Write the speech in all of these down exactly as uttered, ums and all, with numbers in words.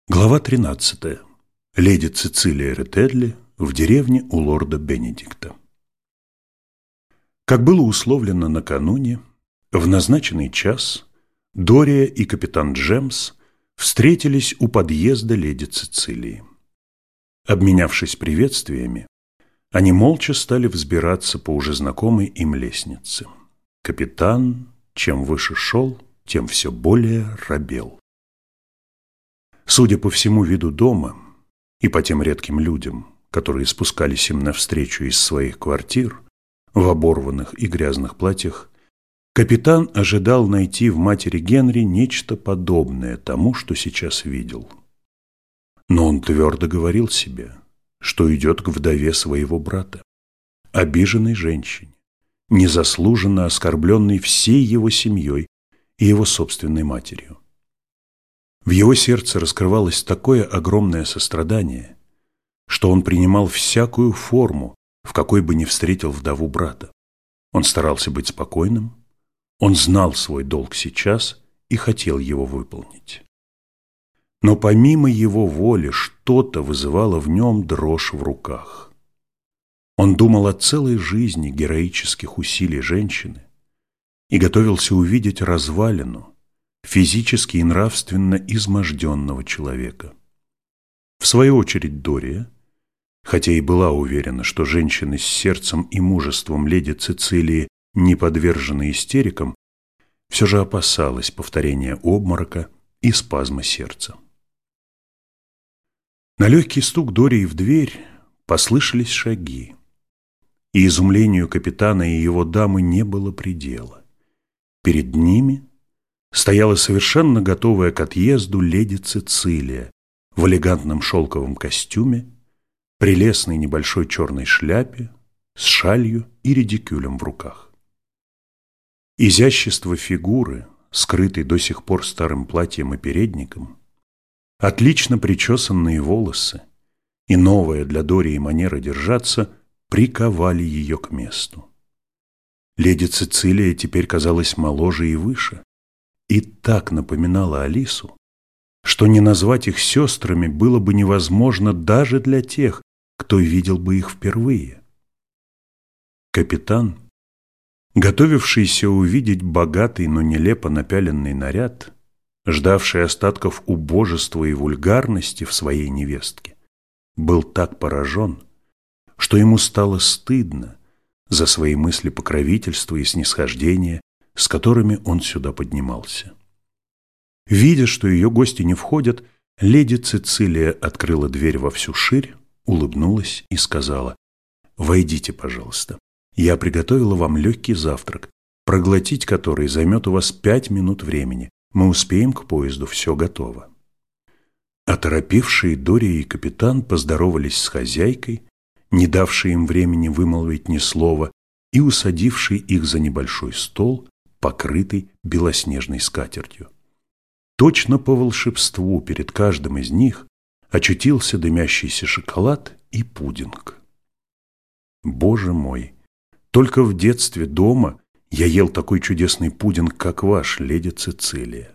Глава тринадцатая. Леди Цицилия Ретедли в деревне у лорда Бенедикта. Как было условлено накануне, в назначенный час Дория и капитан Джемс встретились у подъезда леди Цицилии. Обменявшись приветствиями, они молча стали взбираться по уже знакомой им лестнице. Капитан, чем выше шел, тем все более робел. Судя по всему виду дома и по тем редким людям, которые спускались им навстречу из своих квартир в оборванных и грязных платьях, капитан ожидал найти в матери Генри нечто подобное тому, что сейчас видел. Но он твердо говорил себе, что идет к вдове своего брата, обиженной женщине, незаслуженно оскорбленной всей его семьей и его собственной матерью. В его сердце раскрывалось такое огромное сострадание, что он принимал всякую форму, в какой бы ни встретил вдову брата. Он старался быть спокойным, он знал свой долг сейчас и хотел его выполнить. Но помимо его воли что-то вызывало в нем дрожь в руках. Он думал о целой жизни героических усилий женщины и готовился увидеть развалину, физически и нравственно изможденного человека. В свою очередь Дория, хотя и была уверена, что женщины с сердцем и мужеством леди Цицилии не подвержены истерикам, все же опасалась повторения обморока и спазма сердца. На легкий стук Дории в дверь послышались шаги, и изумлению капитана и его дамы не было предела. Перед ними стояла совершенно готовая к отъезду леди Цицилия в элегантном шелковом костюме, прелестной небольшой черной шляпе, с шалью и редикюлем в руках. Изящество фигуры, скрытой до сих пор старым платьем и передником, отлично причесанные волосы и новая для Дории манера держаться приковали ее к месту. Леди Цицилия теперь казалась моложе и выше, и так напоминала Алису, что не назвать их сестрами было бы невозможно даже для тех, кто видел бы их впервые. Капитан, готовившийся увидеть богатый, но нелепо напяленный наряд, ждавший остатков убожества и вульгарности в своей невестке, был так поражен, что ему стало стыдно за свои мысли покровительства и снисхождения, с которыми он сюда поднимался. Видя, что ее гости не входят, леди Цицилия открыла дверь во всю ширь, улыбнулась и сказала: «Войдите, пожалуйста. Я приготовила вам легкий завтрак, проглотить который займет у вас пять минут времени. Мы успеем к поезду, все готово». Оторопевшие Дория и капитан поздоровались с хозяйкой, не давшей им времени вымолвить ни слова, и усадившей их за небольшой стол, покрытый белоснежной скатертью. Точно по волшебству перед каждым из них очутился дымящийся шоколад и пудинг. Боже мой, только в детстве дома я ел такой чудесный пудинг, как ваш, леди Цицилия.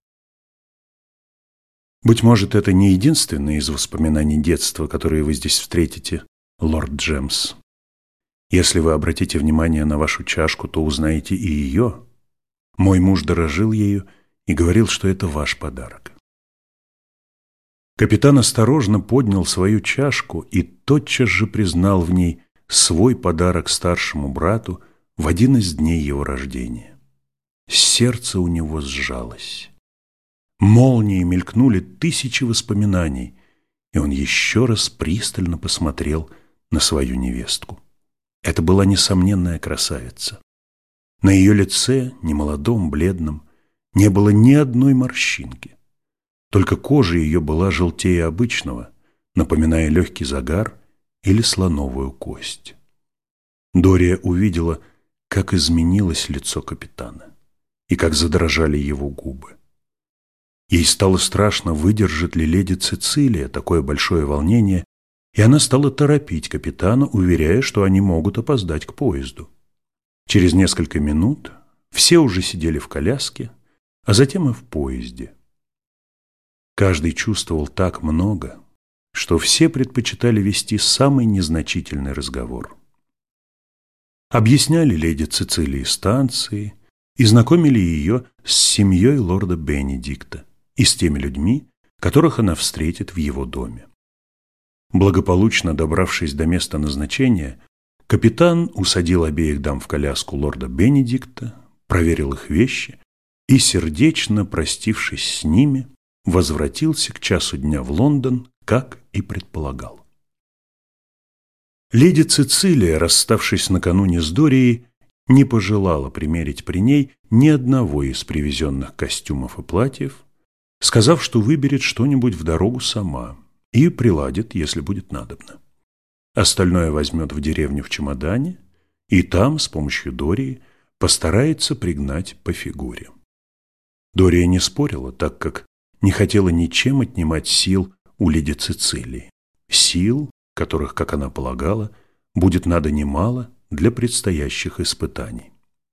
Быть может, это не единственное из воспоминаний детства, которые вы здесь встретите, лорд Джемс. Если вы обратите внимание на вашу чашку, то узнаете и ее. Мой муж дорожил ею и говорил, что это ваш подарок. Капитан осторожно поднял свою чашку и тотчас же признал в ней свой подарок старшему брату в один из дней его рождения. Сердце у него сжалось. Молнией мелькнули тысячи воспоминаний, и он еще раз пристально посмотрел на свою невестку. Это была несомненная красавица. На ее лице, немолодом, бледном, не было ни одной морщинки. Только кожа ее была желтее обычного, напоминая легкий загар или слоновую кость. Дория увидела, как изменилось лицо капитана и как задрожали его губы. Ей стало страшно, выдержит ли леди Цицилия такое большое волнение, и она стала торопить капитана, уверяя, что они могут опоздать к поезду. Через несколько минут все уже сидели в коляске, а затем и в поезде. Каждый чувствовал так много, что все предпочитали вести самый незначительный разговор. Объясняли леди Цицилии станции и знакомили ее с семьей лорда Бенедикта и с теми людьми, которых она встретит в его доме. Благополучно добравшись до места назначения, капитан усадил обеих дам в коляску лорда Бенедикта, проверил их вещи и, сердечно простившись с ними, возвратился к часу дня в Лондон, как и предполагал. Леди Цицилия, расставшись накануне с Дорией, не пожелала примерить при ней ни одного из привезенных костюмов и платьев, сказав, что выберет что-нибудь в дорогу сама и приладит, если будет надобно. Остальное возьмет в деревню в чемодане и там, с помощью Дории, постарается пригнать по фигуре. Дория не спорила, так как не хотела ничем отнимать сил у леди Цицилии. Сил, которых, как она полагала, будет надо немало для предстоящих испытаний.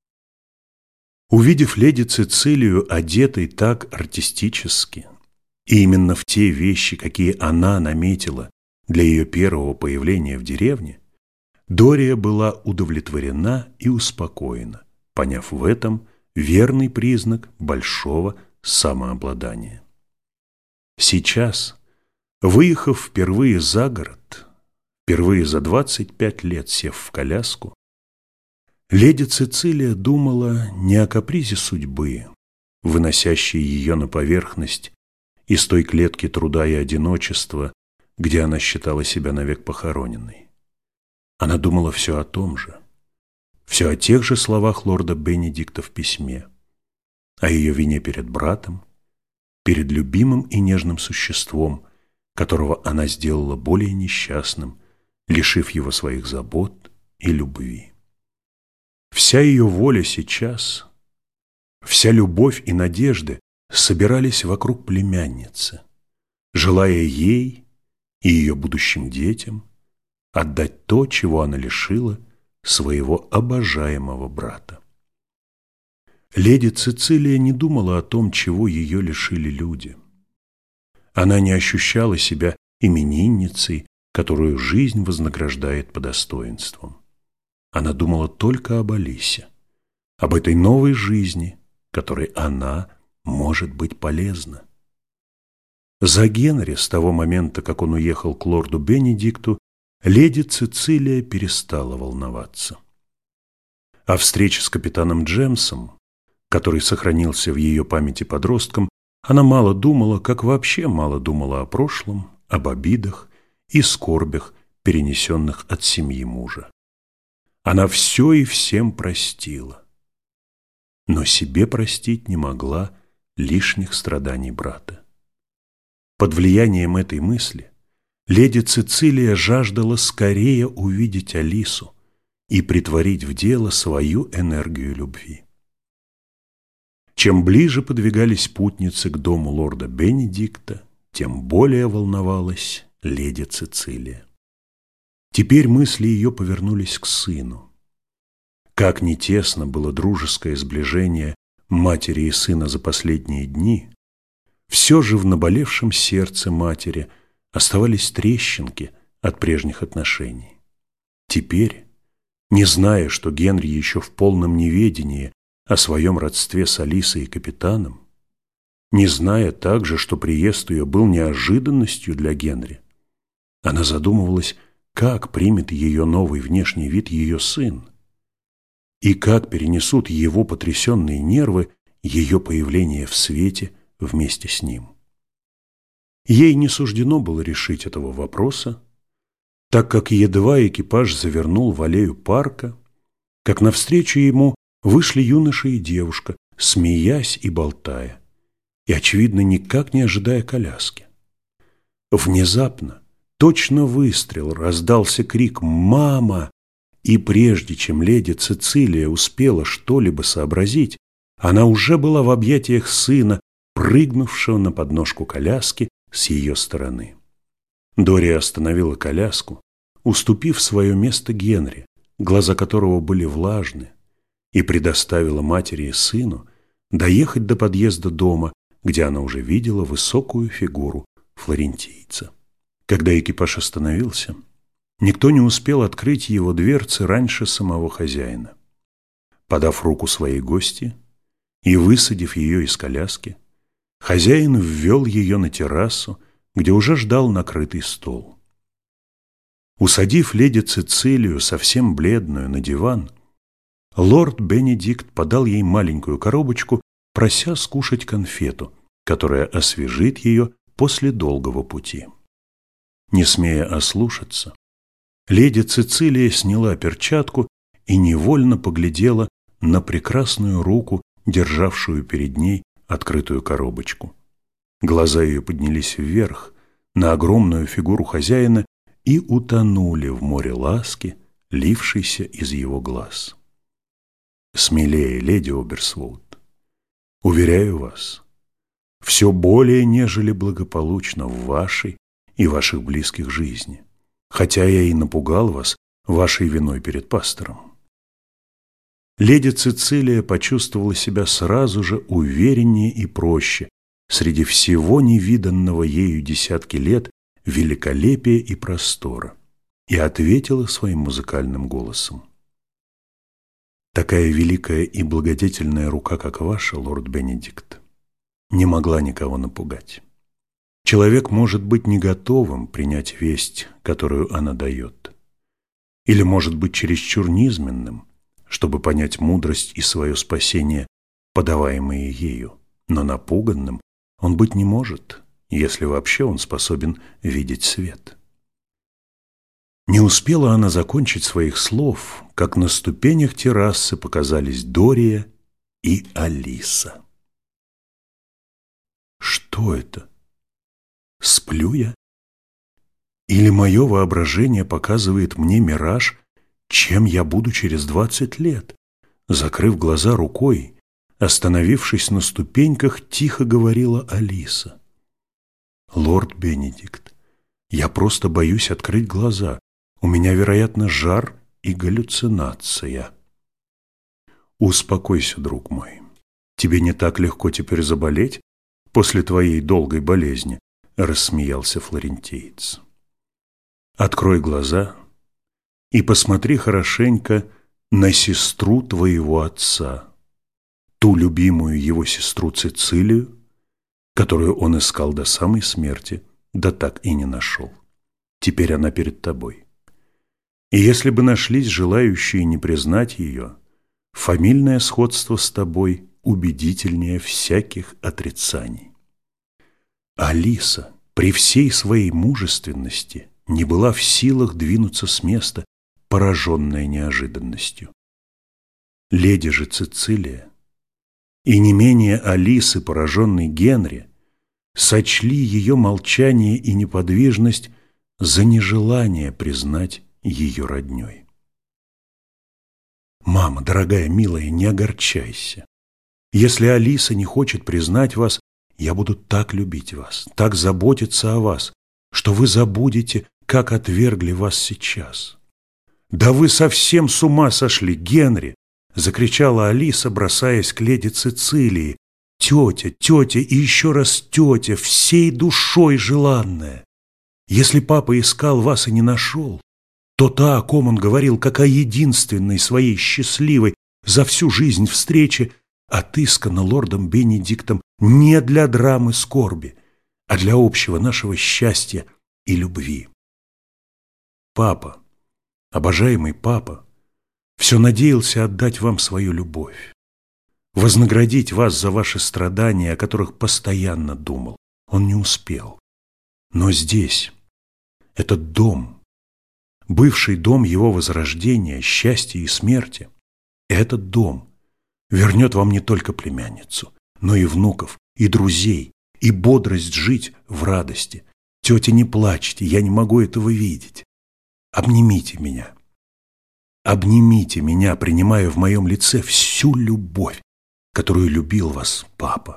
Увидев леди Цицилию одетой так артистически, и именно в те вещи, какие она наметила для ее первого появления в деревне, Дория была удовлетворена и успокоена, поняв в этом верный признак большого самообладания. Сейчас, выехав впервые за город, впервые за двадцать пять лет сев в коляску, леди Цицилия думала не о капризе судьбы, выносящей ее на поверхность из той клетки труда и одиночества, где она считала себя навек похороненной. Она думала все о том же, все о тех же словах лорда Бенедикта в письме, о ее вине перед братом, перед любимым и нежным существом, которого она сделала более несчастным, лишив его своих забот и любви. Вся ее воля сейчас, вся любовь и надежды собирались вокруг племянницы, желая ей и ее будущим детям отдать то, чего она лишила своего обожаемого брата. Леди Цицилия не думала о том, чего ее лишили люди. Она не ощущала себя именинницей, которую жизнь вознаграждает по достоинствам. Она думала только об Алисе, об этой новой жизни, которой она может быть полезна. За Генри с того момента, как он уехал к лорду Бенедикту, леди Цицилия перестала волноваться. О встрече с капитаном Джемсом, который сохранился в ее памяти подростком, она мало думала, как вообще мало думала о прошлом, об обидах и скорбях, перенесенных от семьи мужа. Она все и всем простила, но себе простить не могла лишних страданий брата. Под влиянием этой мысли леди Цицилия жаждала скорее увидеть Алису и претворить в дело свою энергию любви. Чем ближе подвигались путницы к дому лорда Бенедикта, тем более волновалась леди Цицилия. Теперь мысли ее повернулись к сыну. Как ни тесно было дружеское сближение матери и сына за последние дни, все же в наболевшем сердце матери оставались трещинки от прежних отношений. Теперь, не зная, что Генри еще в полном неведении о своем родстве с Алисой и капитаном, не зная также, что приезд ее был неожиданностью для Генри, она задумывалась, как примет ее новый внешний вид ее сын, и как перенесут его потрясенные нервы ее появление в свете вместе с ним. Ей не суждено было решить этого вопроса, так как едва экипаж завернул в аллею парка, как навстречу ему вышли юноша и девушка, смеясь и болтая, и, очевидно, никак не ожидая коляски. Внезапно, точно выстрел, раздался крик «Мама!», и прежде чем леди Цицилия успела что-либо сообразить, она уже была в объятиях сына, прыгнувшего на подножку коляски с ее стороны. Дория остановила коляску, уступив свое место Генри, глаза которого были влажны, и предоставила матери и сыну доехать до подъезда дома, где она уже видела высокую фигуру флорентийца. Когда экипаж остановился, никто не успел открыть его дверцы раньше самого хозяина. Подав руку своей гости и высадив ее из коляски, хозяин ввел ее на террасу, где уже ждал накрытый стол. Усадив леди Цицилию, совсем бледную, на диван, лорд Бенедикт подал ей маленькую коробочку, прося скушать конфету, которая освежит ее после долгого пути. Не смея ослушаться, леди Цицилия сняла перчатку и невольно поглядела на прекрасную руку, державшую перед ней открытую коробочку. Глаза ее поднялись вверх на огромную фигуру хозяина и утонули в море ласки, лившейся из его глаз. Смелее, леди Оберсвуд, уверяю вас, все более нежели благополучно в вашей и ваших близких жизни, хотя я и напугал вас вашей виной перед пастором. Леди Цицилия почувствовала себя сразу же увереннее и проще среди всего невиданного ею десятки лет великолепия и простора и ответила своим музыкальным голосом: «Такая великая и благодетельная рука, как ваша, лорд Бенедикт, не могла никого напугать. Человек может быть не готовым принять весть, которую она дает, или может быть чересчур низменным, чтобы понять мудрость и свое спасение, подаваемые ею, но напуганным он быть не может, если вообще он способен видеть свет». Не успела она закончить своих слов, как на ступенях террасы показались Дория и Алиса. Что это? Сплю я? Или мое воображение показывает мне мираж, чем я буду через двадцать лет? Закрыв глаза рукой, остановившись на ступеньках, тихо говорила Алиса: «Лорд Бенедикт, я просто боюсь открыть глаза. У меня, вероятно, жар и галлюцинация». «Успокойся, друг мой. Тебе не так легко теперь заболеть после твоей долгой болезни», — рассмеялся флорентиец. «Открой глаза и посмотри хорошенько на сестру твоего отца, ту любимую его сестру Цицилию, которую он искал до самой смерти, да так и не нашел. Теперь она перед тобой. И если бы нашлись желающие не признать ее, фамильное сходство с тобой убедительнее всяких отрицаний». Алиса при всей своей мужественности не была в силах двинуться с места, пораженная неожиданностью. Леди же Цицилия и не менее Алисы, пораженный Генри, сочли ее молчание и неподвижность за нежелание признать ее родней. «Мама, дорогая, милая, не огорчайся. Если Алиса не хочет признать вас, я буду так любить вас, так заботиться о вас, что вы забудете, как отвергли вас сейчас». «Да вы совсем с ума сошли, Генри!» — закричала Алиса, бросаясь к леди Цицилии. «Тетя, тетя и еще раз тетя, всей душой желанная! Если папа искал вас и не нашел, то та, о ком он говорил, как о единственной своей счастливой за всю жизнь встрече, отыскана лордом Бенедиктом не для драмы скорби, а для общего нашего счастья и любви. Папа, обожаемый папа, все надеялся отдать вам свою любовь, вознаградить вас за ваши страдания, о которых постоянно думал. Он не успел. Но здесь, этот дом, бывший дом его возрождения, счастья и смерти, этот дом вернет вам не только племянницу, но и внуков, и друзей, и бодрость жить в радости. Тетя, не плачьте, я не могу этого видеть. Обнимите меня. Обнимите меня, принимая в моем лице всю любовь, которую любил вас папа».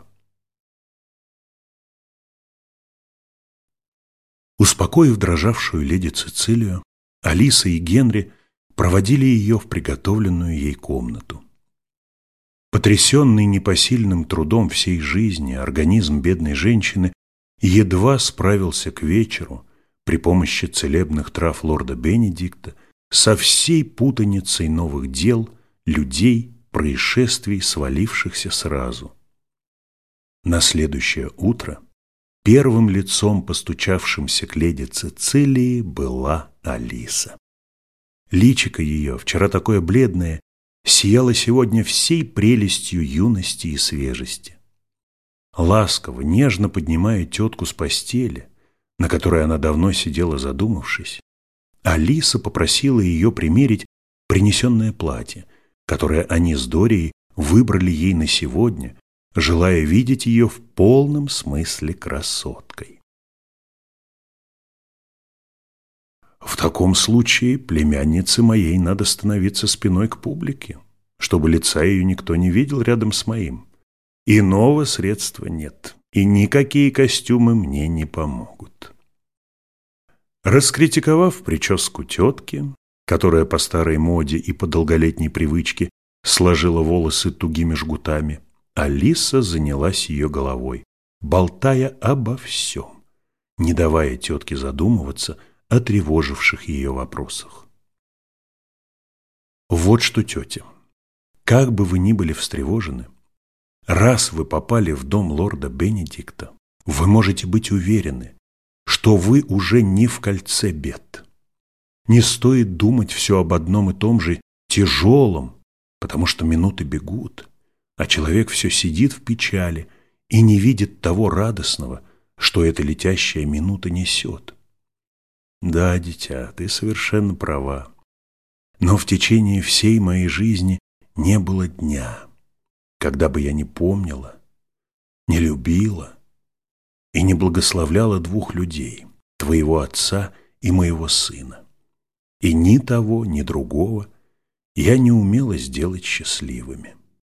Успокоив дрожавшую леди Цицилию, Алиса и Генри проводили ее в приготовленную ей комнату. Потрясенный непосильным трудом всей жизни, организм бедной женщины едва справился к вечеру при помощи целебных трав лорда Бенедикта со всей путаницей новых дел, людей, происшествий, свалившихся сразу. На следующее утро первым лицом, постучавшимся к леди Цицилии, была Алиса. Личико ее, вчера такое бледное, сияло сегодня всей прелестью юности и свежести. Ласково, нежно поднимая тетку с постели, на которой она давно сидела задумавшись, Алиса попросила ее примерить принесенное платье, которое они с Дорией выбрали ей на сегодня, желая видеть ее в полном смысле красоткой. В таком случае племяннице моей надо становиться спиной к публике, чтобы лица ее никто не видел рядом с моим. Иного средства нет, и никакие костюмы мне не помогут. Раскритиковав прическу тетки, которая по старой моде и по долголетней привычке сложила волосы тугими жгутами, Алиса занялась ее головой, болтая обо всем, не давая тетке задумываться о тревоживших ее вопросах. Вот что, тетя, как бы вы ни были встревожены, раз вы попали в дом лорда Бенедикта, вы можете быть уверены, что вы уже не в кольце бед. Не стоит думать все об одном и том же тяжелом, потому что минуты бегут, а человек все сидит в печали и не видит того радостного, что эта летящая минута несет. Да, дитя, ты совершенно права. Но в течение всей моей жизни не было дня, когда бы я не помнила, не любила и не благословляла двух людей, твоего отца и моего сына. И ни того, ни другого я не умела сделать счастливыми.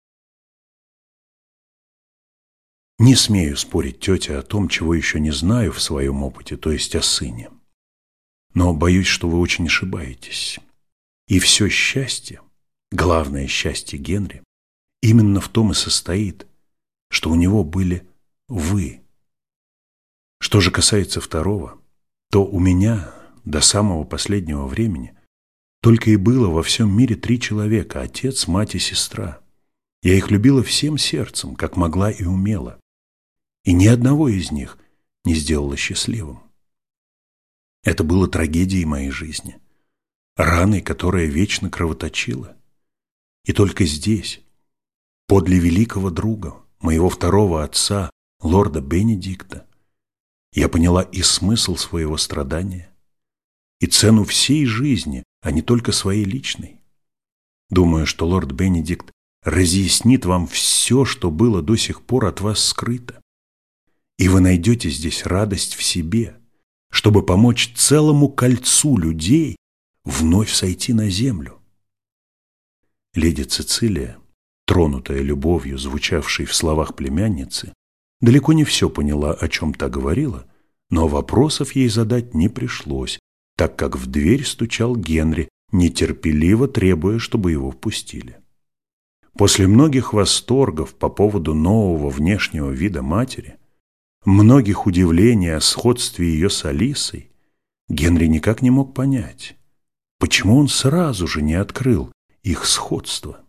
Не смею спорить, тетя, о том, чего еще не знаю в своем опыте, то есть о сыне. Но боюсь, что вы очень ошибаетесь. И все счастье, главное счастье Генри, именно в том и состоит, что у него были вы. Что же касается второго, то у меня до самого последнего времени только и было во всем мире три человека – отец, мать и сестра. Я их любила всем сердцем, как могла и умела. И ни одного из них не сделала счастливым. Это было трагедией моей жизни, раной, которая вечно кровоточила. И только здесь, подле великого друга, моего второго отца, лорда Бенедикта, я поняла и смысл своего страдания, и цену всей жизни, а не только своей личной. Думаю, что лорд Бенедикт разъяснит вам все, что было до сих пор от вас скрыто, и вы найдете здесь радость в себе, чтобы помочь целому кольцу людей вновь сойти на землю. Леди Цицилия, тронутая любовью, звучавшей в словах племянницы, далеко не все поняла, о чем та говорила, но вопросов ей задать не пришлось, так как в дверь стучал Генри, нетерпеливо требуя, чтобы его впустили. После многих восторгов по поводу нового внешнего вида матери, многих удивлений о сходстве ее с Алисой, Генри никак не мог понять, почему он сразу же не открыл их сходство.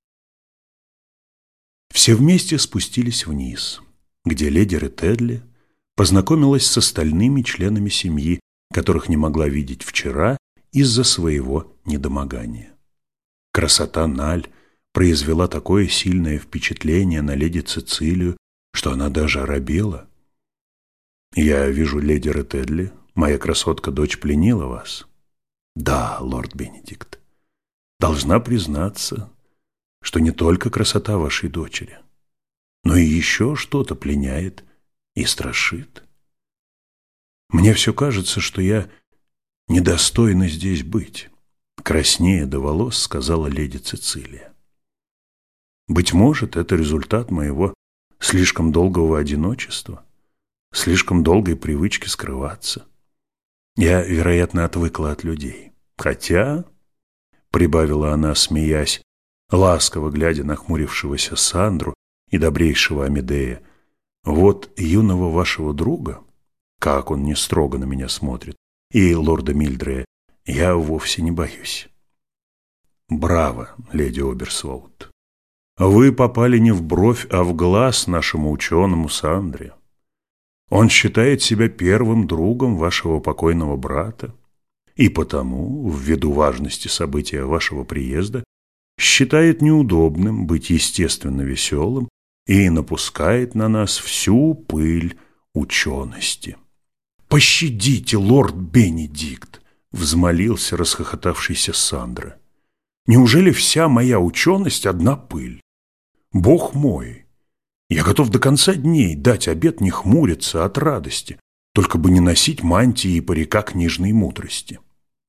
Все вместе спустились вниз, где леди Ретедли познакомилась с остальными членами семьи, которых не могла видеть вчера из-за своего недомогания. Красота Наль произвела такое сильное впечатление на леди Цицилию, что она даже оробела. «Я вижу, леди Ретедли, моя красотка-дочь пленила вас». «Да, лорд Бенедикт, должна признаться, что не только красота вашей дочери, но и еще что-то пленяет и страшит. Мне все кажется, что я недостойна здесь быть», — краснея до волос сказала леди Цицилия. «Быть может, это результат моего слишком долгого одиночества, слишком долгой привычки скрываться. Я, вероятно, отвыкла от людей. Хотя, — прибавила она, смеясь, ласково глядя на хмурившегося Сандру и добрейшего Амедея: «Вот юного вашего друга, как он не строго на меня смотрит, и лорда Мильдрея я вовсе не боюсь». Браво, леди Оберсвоуд! Вы попали не в бровь, а в глаз нашему ученому Сандре. Он считает себя первым другом вашего покойного брата, и потому, ввиду важности события вашего приезда, считает неудобным быть естественно веселым и напускает на нас всю пыль учености. «Пощадите, лорд Бенедикт!» — взмолился расхохотавшийся Сандра. «Неужели вся моя ученость — одна пыль? Бог мой! Я готов до конца дней дать обет не хмуриться от радости, только бы не носить мантии и парика книжной мудрости».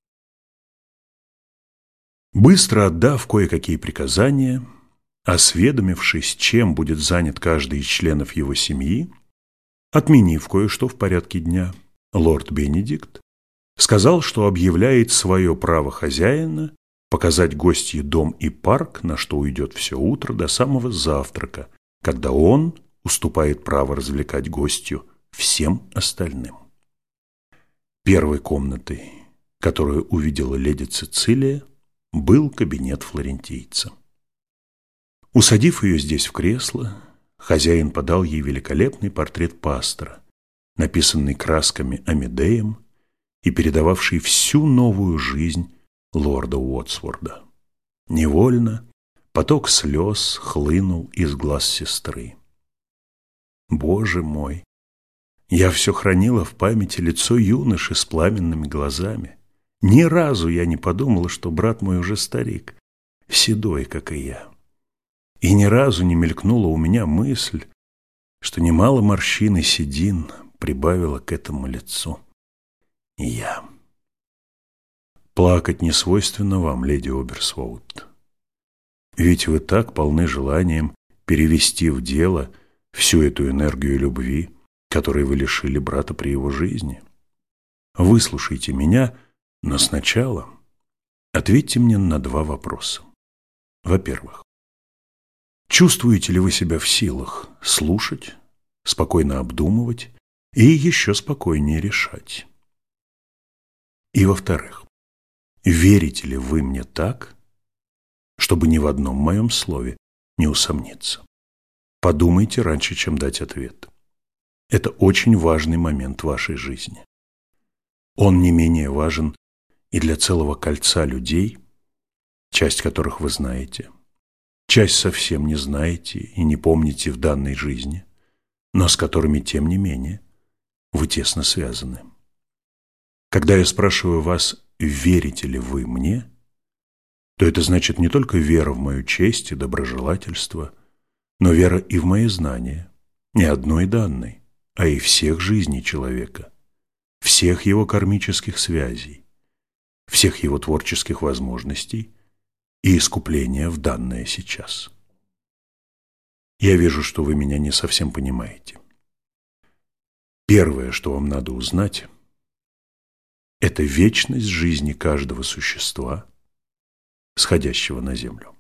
Быстро отдав кое-какие приказания, осведомившись, чем будет занят каждый из членов его семьи, отменив кое-что в порядке дня, лорд Бенедикт сказал, что объявляет свое право хозяина показать гостье дом и парк, на что уйдет все утро до самого завтрака, когда он уступает право развлекать гостью всем остальным. Первой комнатой, которую увидела леди Цицилия, был кабинет флорентийца. Усадив ее здесь в кресло, хозяин подал ей великолепный портрет пастора, написанный красками Амедеем и передававший всю новую жизнь лорда Уотсворда. Невольно поток слез хлынул из глаз сестры. Боже мой! Я все хранила в памяти лицо юноши с пламенными глазами. Ни разу я не подумала, что брат мой уже старик, седой, как и я. И ни разу не мелькнула у меня мысль, что немало морщин и седин прибавила к этому лицу и я. Плакать не свойственно вам, леди Оберсвоуд. Ведь вы так полны желанием перевести в дело всю эту энергию любви, которой вы лишили брата при его жизни. Выслушайте меня, но сначала ответьте мне на два вопроса. Во-первых, чувствуете ли вы себя в силах слушать, спокойно обдумывать и еще спокойнее решать? И во-вторых, верите ли вы мне так, чтобы ни в одном моем слове не усомниться? Подумайте раньше, чем дать ответ. Это очень важный момент вашей жизни. Он не менее важен и для целого кольца людей, часть которых вы знаете, часть совсем не знаете и не помните в данной жизни, но с которыми, тем не менее, вы тесно связаны. Когда я спрашиваю вас, верите ли вы мне, то это значит не только вера в мою честь и доброжелательство, но вера и в мои знания, не одной данной, а и всех жизней человека, всех его кармических связей, всех его творческих возможностей и искупления в данное сейчас. Я вижу, что вы меня не совсем понимаете. Первое, что вам надо узнать, это вечность жизни каждого существа, сходящего на Землю.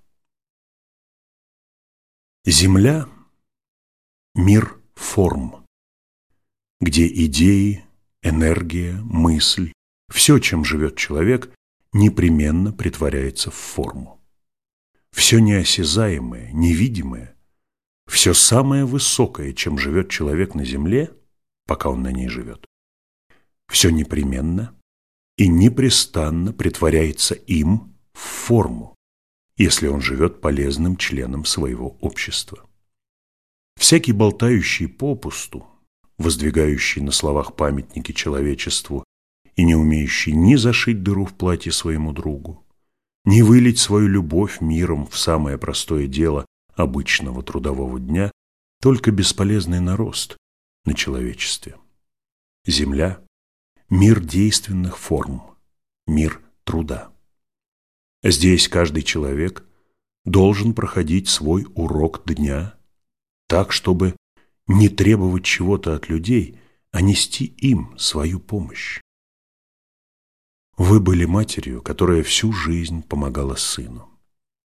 Земля – мир форм, где идеи, энергия, мысль, все, чем живет человек, непременно претворяется в форму. Все неосязаемое, невидимое, все самое высокое, чем живет человек на земле, пока он на ней живет, все непременно и непрестанно претворяется им в форму, если он живет полезным членом своего общества. Всякий болтающий попусту, воздвигающий на словах памятники человечеству и не умеющий ни зашить дыру в платье своему другу, ни вылить свою любовь миром в самое простое дело обычного трудового дня, только бесполезный нарост на человечестве. Земля – мир действенных форм, мир труда. Здесь каждый человек должен проходить свой урок дня так, чтобы не требовать чего-то от людей, а нести им свою помощь. Вы были матерью, которая всю жизнь помогала сыну.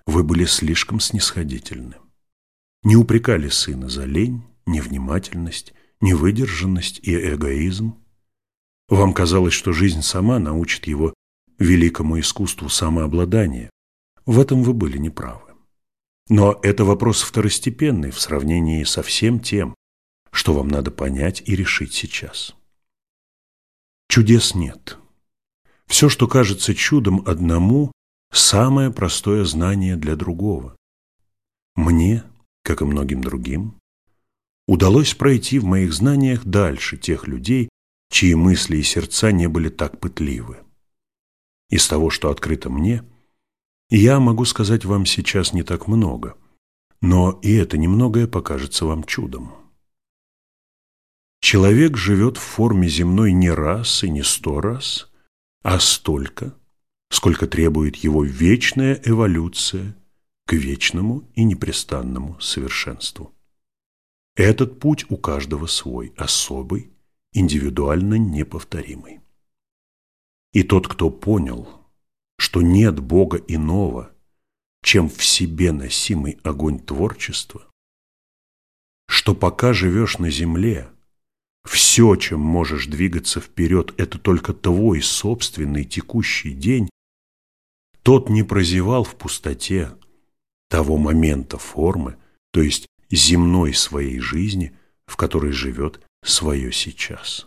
вы были слишком снисходительны. Не упрекали сына за лень, невнимательность, невыдержанность и эгоизм. Вам казалось, что жизнь сама научит его великому искусству самообладания. В этом вы были неправы. Но это вопрос второстепенный в сравнении со всем тем, что вам надо понять и решить сейчас. Чудес нет. Все, что кажется чудом одному, самое простое знание для другого. Мне, как и многим другим, удалось пройти в моих знаниях дальше тех людей, чьи мысли и сердца не были так пытливы. Из того, что открыто мне, я могу сказать вам сейчас не так много, но и это немногое покажется вам чудом. Человек живет в форме земной не раз и не сто раз, а столько, сколько требует его вечная эволюция к вечному и непрестанному совершенству. Этот путь у каждого свой, особый, индивидуально неповторимый. И тот, кто понял, что нет Бога иного, чем в себе носимый огонь творчества, что пока живешь на земле, все, чем можешь двигаться вперед, это только твой собственный текущий день, тот не прозевал в пустоте того момента формы, то есть земной своей жизни, в которой живет свое сейчас.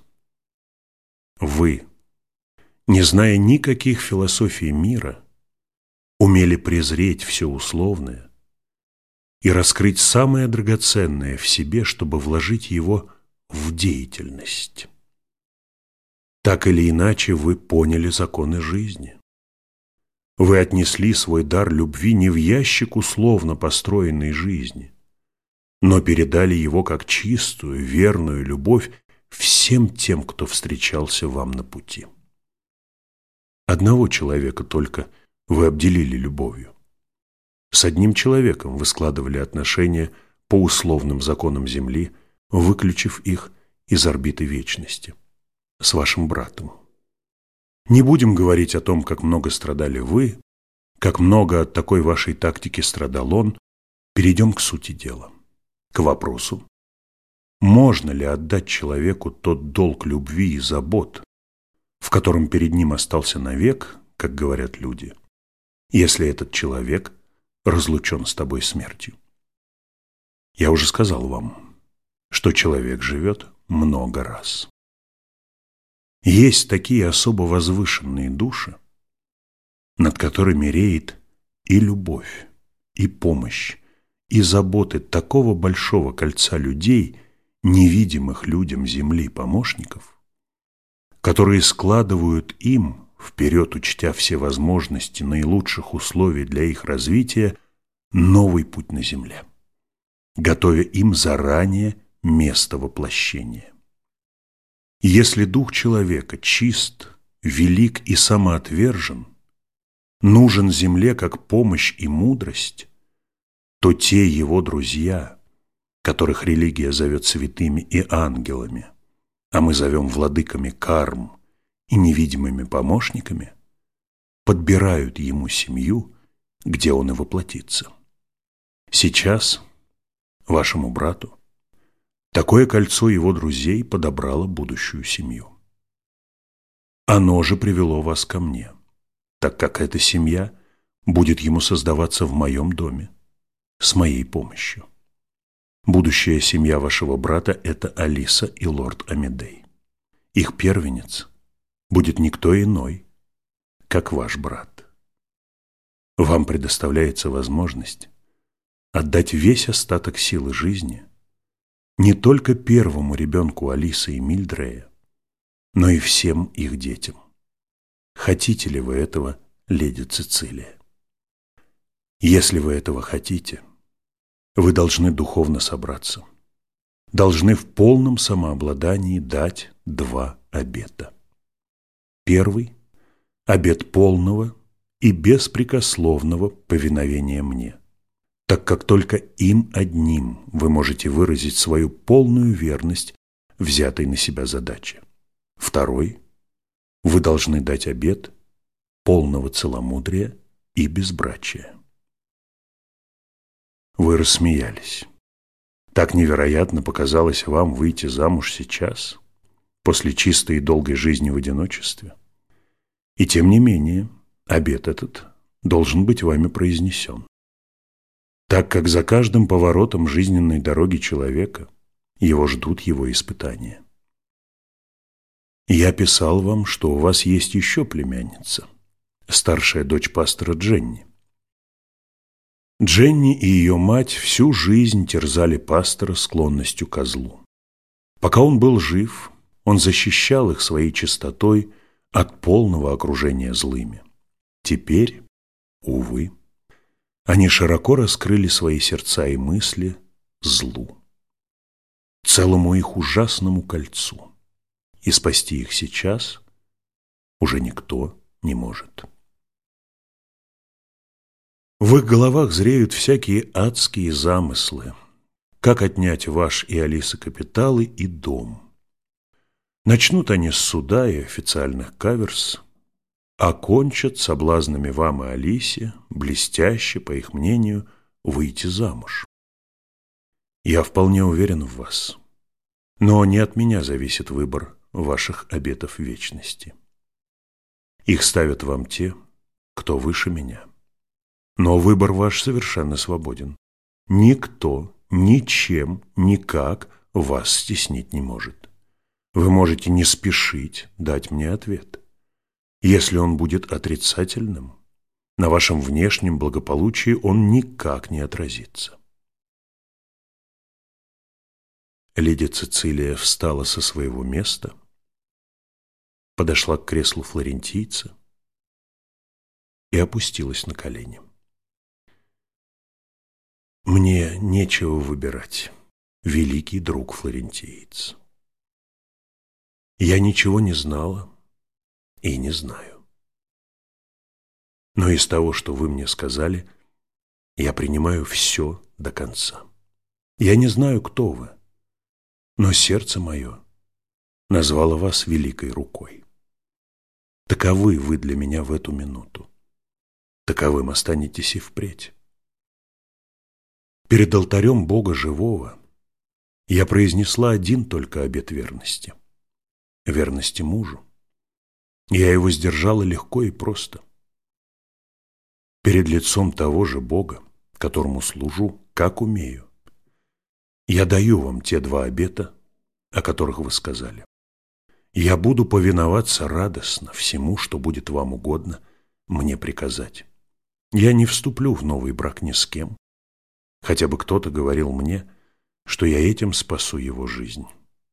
Вы, не зная никаких философий мира, умели презреть все условное и раскрыть самое драгоценное в себе, чтобы вложить его в деятельность. Так или иначе вы поняли законы жизни. Вы отнесли свой дар любви не в ящик условно построенной жизни, но передали его как чистую, верную любовь всем тем, кто встречался вам на пути. Одного человека только вы обделили любовью. С одним человеком вы складывали отношения по условным законам Земли, выключив их из орбиты вечности, с вашим братом. Не будем говорить о том, как много страдали вы, как много от такой вашей тактики страдал он. Перейдем к сути дела, к вопросу, можно ли отдать человеку тот долг любви и забот, в котором перед ним остался навек, как говорят люди, если этот человек разлучен с тобой смертью. Я уже сказал вам, что человек живет много раз. Есть такие особо возвышенные души, над которыми реет и любовь, и помощь, и заботы такого большого кольца людей, невидимых людям Земли помощников, которые складывают им, вперед учтя все возможности наилучших условий для их развития, новый путь на Земле, готовя им заранее место воплощения. Если дух человека чист, велик и самоотвержен, нужен Земле как помощь и мудрость, то те его друзья, которых религия зовет святыми и ангелами, а мы зовем владыками карм и невидимыми помощниками, подбирают ему семью, где он и воплотится. Сейчас вашему брату такое кольцо его друзей подобрало будущую семью. Оно же привело вас ко мне, так как эта семья будет ему создаваться в моем доме, с моей помощью. Будущая семья вашего брата – это Алиса и лорд Амедей. Их первенец будет никто иной, как ваш брат. Вам предоставляется возможность отдать весь остаток силы жизни не только первому ребенку Алисы и Мильдрея, но и всем их детям. Хотите ли вы этого, леди Цицилия? Если вы этого хотите, вы должны духовно собраться, должны в полном самообладании дать два обета. Первый – обет полного и беспрекословного повиновения мне, так как только им одним вы можете выразить свою полную верность взятой на себя задаче. Второй – вы должны дать обет полного целомудрия и безбрачия. Вы рассмеялись. Так невероятно показалось вам выйти замуж сейчас, после чистой и долгой жизни в одиночестве. И тем не менее, обет этот должен быть вами произнесен. Так как за каждым поворотом жизненной дороги человека его ждут его испытания. Я писал вам, что у вас есть еще племянница, старшая дочь пастора Дженни. Дженни и ее мать всю жизнь терзали пастора склонностью ко злу. Пока он был жив, он защищал их своей чистотой от полного окружения злыми. Теперь, увы, они широко раскрыли свои сердца и мысли злу, целому их ужасному кольцу, и спасти их сейчас уже никто не может. В их головах зреют всякие адские замыслы, как отнять ваш и Алисы капиталы и дом. Начнут они с суда и официальных каверс, а кончат соблазнами вам и Алисе, блестяще, по их мнению, выйти замуж. Я вполне уверен в вас, но не от меня зависит выбор ваших обетов вечности. Их ставят вам те, кто выше меня. Но выбор ваш совершенно свободен. Никто, ничем, никак вас стеснить не может. Вы можете не спешить дать мне ответ. Если он будет отрицательным, на вашем внешнем благополучии он никак не отразится. Леди Цицилия встала со своего места, подошла к креслу флорентийца и опустилась на колени. Мне нечего выбирать, великий друг флорентиец. Я ничего не знала и не знаю. Но из того, что вы мне сказали, я принимаю все до конца. Я не знаю, кто вы, но сердце мое назвало вас великой рукой. Таковы вы для меня в эту минуту. Таковым останетесь и впредь. Перед алтарем Бога живого я произнесла один только обет верности. Верности мужу. Я его сдержала легко и просто. Перед лицом того же Бога, которому служу, как умею, я даю вам те два обета, о которых вы сказали. Я буду повиноваться радостно всему, что будет вам угодно мне приказать. Я не вступлю в новый брак ни с кем, хотя бы кто-то говорил мне, что я этим спасу его жизнь.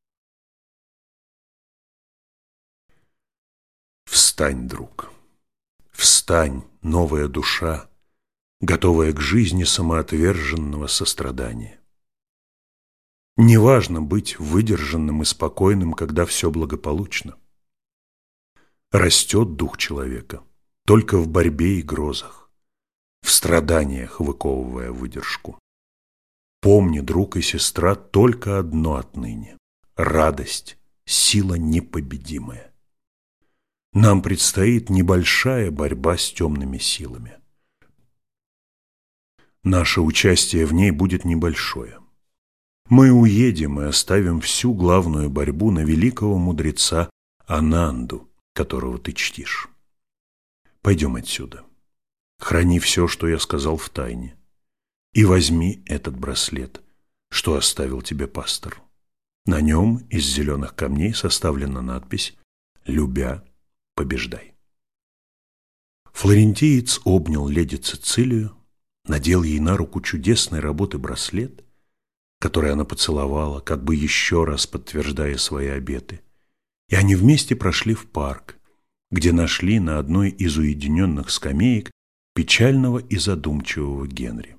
Встань, друг, встань, новая душа, готовая к жизни самоотверженного сострадания. Неважно быть выдержанным и спокойным, когда все благополучно. Растет дух человека только в борьбе и грозах, в страданиях выковывая выдержку. Помни, друг и сестра, только одно отныне – радость, сила непобедимая. Нам предстоит небольшая борьба с темными силами. Наше участие в ней будет небольшое. Мы уедем и оставим всю главную борьбу на великого мудреца Ананду, которого ты чтишь. Пойдем отсюда. Храни все, что я сказал в тайне, и возьми этот браслет, что оставил тебе пастор. На нем из зеленых камней составлена надпись «Любя, побеждай». Флорентиец обнял леди Цицилию, надел ей на руку чудесной работы браслет, который она поцеловала, как бы еще раз подтверждая свои обеты, и они вместе прошли в парк, где нашли на одной из уединенных скамеек печального и задумчивого Генри.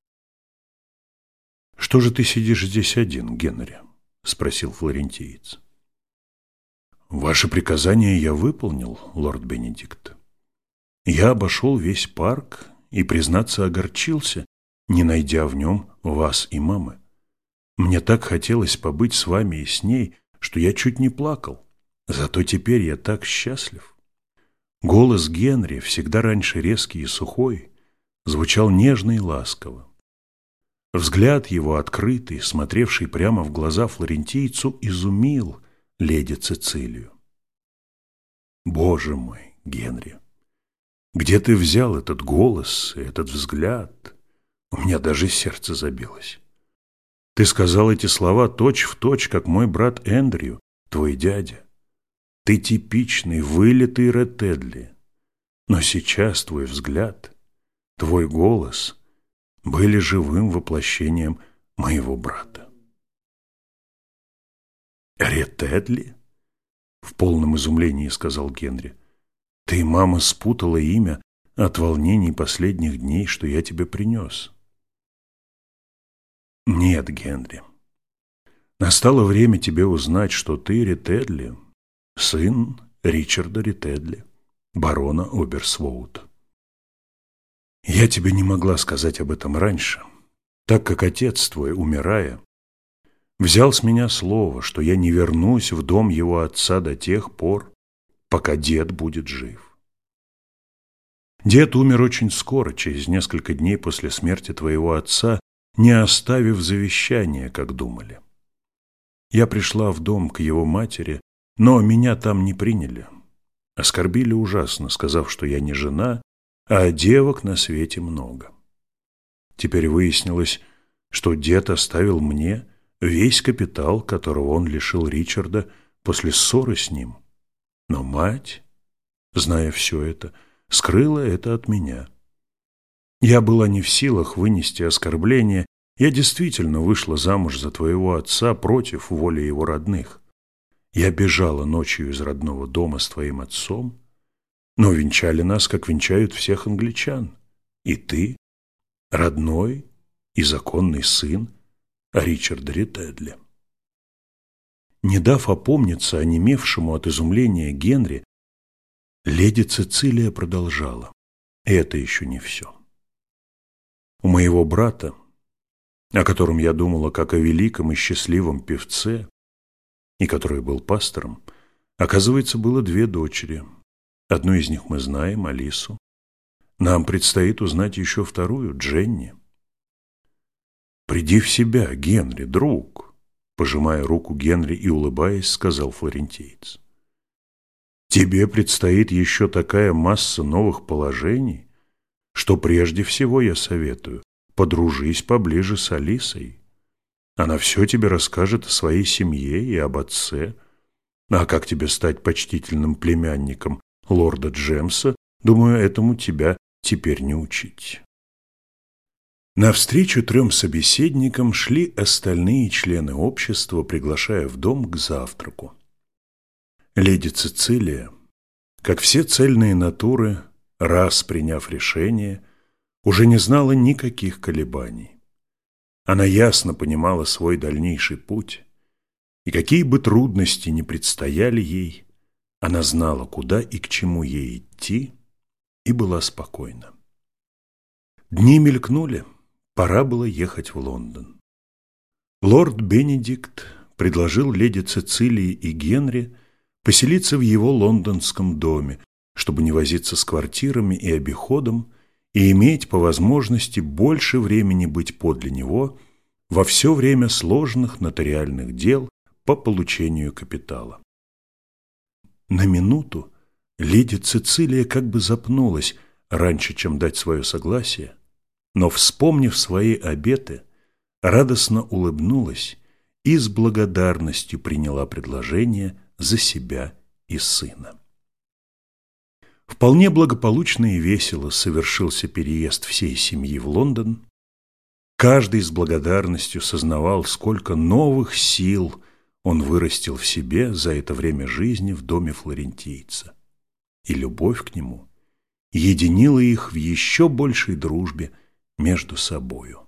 «Что же ты сидишь здесь один, Генри?» – спросил флорентиец. «Ваше приказание я выполнил, лорд Бенедикт. Я обошел весь парк и, признаться, огорчился, не найдя в нем вас и мамы. Мне так хотелось побыть с вами и с ней, что я чуть не плакал. Зато теперь я так счастлив». Голос Генри, всегда раньше резкий и сухой, звучал нежно и ласково. Взгляд его, открытый, смотревший прямо в глаза флорентийцу, изумил леди Цицилию. «Боже мой, Генри, где ты взял этот голос и этот взгляд? У меня даже сердце забилось. Ты сказал эти слова точь-в-точь, как мой брат Эндрю, твой дядя. Ты типичный, вылитый Ретедли. Но сейчас твой взгляд, твой голос были живым воплощением моего брата». «Ретедли?» — в полном изумлении сказал Генри. «Ты, мама, спутала имя от волнений последних дней, что я тебе принес». «Нет, Генри, настало время тебе узнать, что ты Ретедли, сын Ричарда Ретедли, барона Оберсвоута. Я тебе не могла сказать об этом раньше, так как отец твой, умирая, взял с меня слово, что я не вернусь в дом его отца до тех пор, пока дед будет жив. Дед умер очень скоро, через несколько дней после смерти твоего отца, не оставив завещания, как думали. Я пришла в дом к его матери, но меня там не приняли. Оскорбили ужасно, сказав, что я не жена, а девок на свете много. Теперь выяснилось, что дед оставил мне весь капитал, которого он лишил Ричарда после ссоры с ним. Но мать, зная все это, скрыла это от меня. Я была не в силах вынести оскорбления. Я действительно вышла замуж за твоего отца против воли его родных. Я бежала ночью из родного дома с твоим отцом, но венчали нас, как венчают всех англичан. И ты, родной и законный сын Ричарда Ретедли». Не дав опомниться онемевшему от изумления Генри, леди Цицилия продолжала. И это еще не все. У моего брата, о котором я думала как о великом и счастливом певце, и который был пастором, оказывается, было две дочери. Одну из них мы знаем, Алису. Нам предстоит узнать еще вторую, Дженни. «Приди в себя, Генри, друг», — пожимая руку Генри и улыбаясь, сказал флорентиец. «Тебе предстоит еще такая масса новых положений, что прежде всего я советую, подружись поближе с Алисой. Она все тебе расскажет о своей семье и об отце. А как тебе стать почтительным племянником лорда Джемса, думаю, этому тебя теперь не учить». Навстречу трем собеседникам шли остальные члены общества, приглашая в дом к завтраку. Леди Цицилия, как все цельные натуры, раз приняв решение, уже не знала никаких колебаний. Она ясно понимала свой дальнейший путь, и какие бы трудности ни предстояли ей, она знала, куда и к чему ей идти, и была спокойна. Дни мелькнули, пора было ехать в Лондон. Лорд Бенедикт предложил леди Цицилии и Генри поселиться в его лондонском доме, чтобы не возиться с квартирами и обиходом, и иметь по возможности больше времени быть подле него во все время сложных нотариальных дел по получению капитала. На минуту леди Цицилия как бы запнулась раньше, чем дать свое согласие, но, вспомнив свои обеты, радостно улыбнулась и с благодарностью приняла предложение за себя и сына. Вполне благополучно и весело совершился переезд всей семьи в Лондон. Каждый с благодарностью сознавал, сколько новых сил он вырастил в себе за это время жизни в доме флорентийца. И любовь к нему единила их в еще большей дружбе между собою.